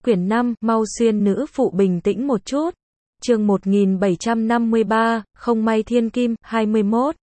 Quyển 5, mau xuyên nữ phụ bình tĩnh một chút. Chương 1753, không may thiên kim, 21.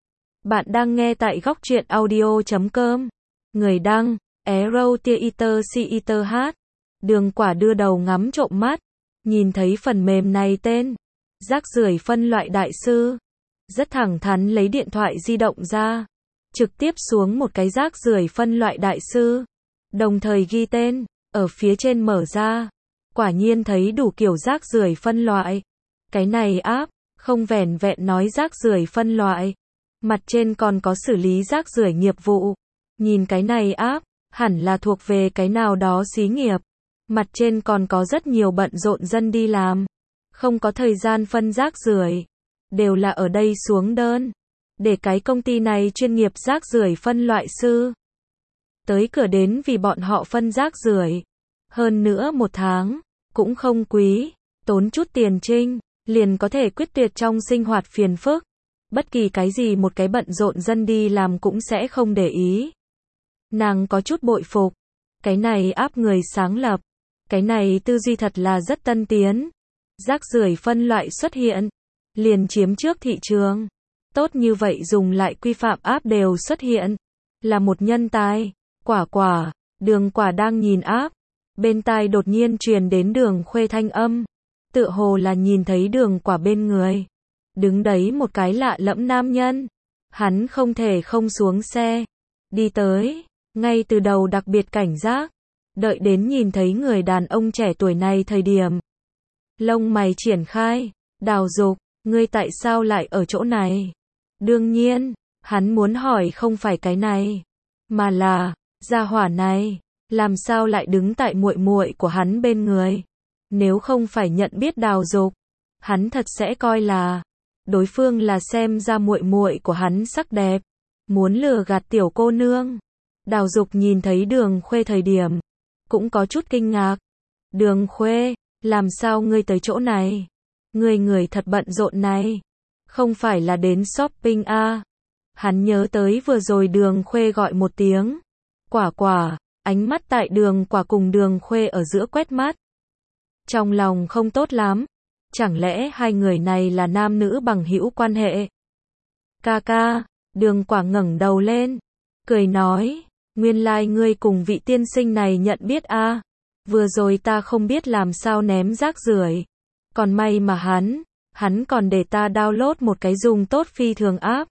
Bạn đang nghe tại góc truyện audio.com. Người đăng, Arrow Theater CETH. Đường Quả đưa đầu ngắm trộm mắt, nhìn thấy phần mềm này tên rác rưởi phân loại đại sư. Rất thẳng thắn lấy điện thoại di động ra, trực tiếp xuống một cái rác rưởi phân loại đại sư, đồng thời ghi tên ở phía trên mở ra. Quả nhiên thấy đủ kiểu rác rưởi phân loại. Cái này app không vẻn vẹn nói rác rưởi phân loại, mặt trên còn có xử lý rác rưởi nghiệp vụ. Nhìn cái này app hẳn là thuộc về cái nào đó xí nghiệp. Mặt trên còn có rất nhiều bận rộn dân đi làm, không có thời gian phân rác rưởi, đều là ở đây xuống đơn để cái công ty này chuyên nghiệp rác rưởi phân loại sư tới cửa đến vì bọn họ phân rác rưởi. Hơn nữa một tháng cũng không quý, tốn chút tiền trinh liền có thể quyết tuyệt trong sinh hoạt phiền phức. Bất kỳ cái gì một cái bận rộn dân đi làm cũng sẽ không để ý. Nàng có chút bội phục cái này áp người sáng lập, cái này tư duy thật là rất tân tiến. Rác rưởi phân loại xuất hiện liền chiếm trước thị trường. Tốt như vậy dùng lại quy phạm áp đều xuất hiện, là một nhân tài. Quả, Đường Quả đang nhìn áp, bên tai đột nhiên truyền đến Đường Khuê thanh âm, tựa hồ là nhìn thấy Đường Quả bên người đứng đấy một cái lạ lẫm nam nhân. Hắn không thể không xuống xe, đi tới, ngay từ đầu đặc biệt cảnh giác, đợi đến nhìn thấy người đàn ông trẻ tuổi này thời điểm, lông mày triển khai. Đào Dục, ngươi tại sao lại ở chỗ này? Đương nhiên, hắn muốn hỏi không phải cái này, mà là, gia hỏa này làm sao lại đứng tại muội muội của hắn bên người? Nếu không phải nhận biết Đào Dục, hắn thật sẽ coi là đối phương là xem ra muội muội của hắn sắc đẹp, muốn lừa gạt tiểu cô nương. Đào Dục nhìn thấy Đường Khuê thời điểm cũng có chút kinh ngạc. Đường Khuê, làm sao ngươi tới chỗ này? Người thật bận rộn này, không phải là đến shopping à? Hắn nhớ tới vừa rồi Đường Khuê gọi một tiếng Quả, ánh mắt tại Đường Quả cùng Đường Khuê ở giữa quét mắt. Trong lòng không tốt lắm, chẳng lẽ hai người này là nam nữ bằng hữu quan hệ? Ca, Đường Quả ngẩng đầu lên, cười nói, nguyên lai ngươi cùng vị tiên sinh này nhận biết à? Vừa rồi ta không biết làm sao ném rác rưởi, còn may mà hắn còn để ta download một cái dùng tốt phi thường app,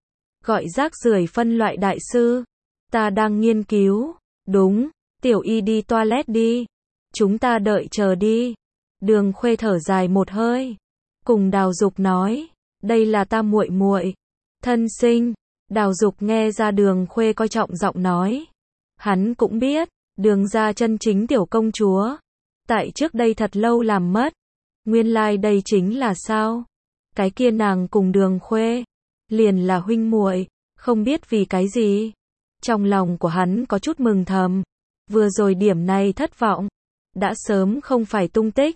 gọi rác rưởi phân loại đại sư. Ta đang nghiên cứu. Đúng, Tiểu Y đi toilet đi, chúng ta đợi chờ đi. Đường Khuê thở dài một hơi, cùng Đào Dục nói, đây là ta muội muội thân sinh. Đào Dục nghe ra Đường Khuê coi trọng giọng nói, hắn cũng biết Đường gia chân chính tiểu công chúa tại trước đây thật lâu làm mất. Nguyên lai đây chính là sao? Cái kia nàng cùng Đường Khuê liền là huynh muội, không biết vì cái gì. Trong lòng của hắn có chút mừng thầm, vừa rồi điểm này thất vọng, đã sớm không phải tung tích.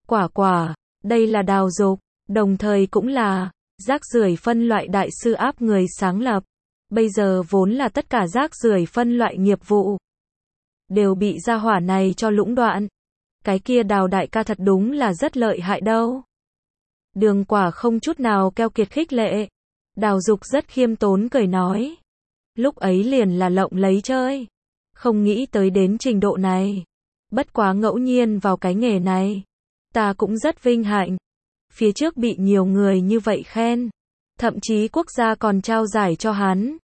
Quả, đây là Đào Dục, đồng thời cũng là rác rưởi phân loại đại sư áp người sáng lập. Bây giờ vốn là tất cả rác rưởi phân loại nghiệp vụ đều bị gia hỏa này cho lũng đoạn. Cái kia Đào đại ca thật đúng là rất lợi hại đâu. Đường Quả không chút nào keo kiệt khích lệ. Đào Dục rất khiêm tốn cười nói, lúc ấy liền là lộng lấy chơi, không nghĩ tới đến trình độ này. Bất quá ngẫu nhiên vào cái nghề này, ta cũng rất vinh hạnh. Phía trước bị nhiều người như vậy khen, thậm chí quốc gia còn trao giải cho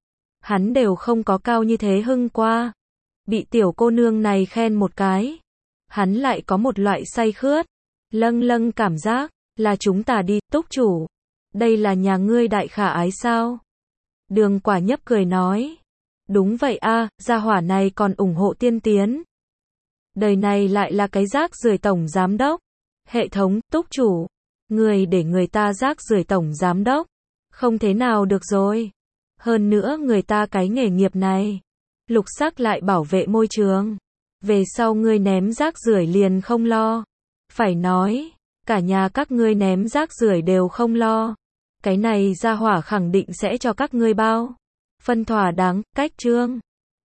hắn đều không có cao như thế hưng qua. Bị tiểu cô nương này khen một cái, hắn lại có một loại say khướt, lâng cảm giác, là chúng ta đi, túc chủ. Đây là nhà ngươi đại khả ái sao? Đường Quả nhấp cười nói, đúng vậy a, gia hỏa này còn ủng hộ tiên tiến. Đời này lại là cái rác rưởi tổng giám đốc. Hệ thống, túc chủ, người để người ta rác rưởi tổng giám đốc, không thế nào được rồi. Hơn nữa người ta cái nghề nghiệp này, lục sắc lại bảo vệ môi trường. Về sau ngươi ném rác rưởi liền không lo. Phải nói, cả nhà các ngươi ném rác rưởi đều không lo. Cái này gia hỏa khẳng định sẽ cho các ngươi bao phân thỏa đáng. Cách chương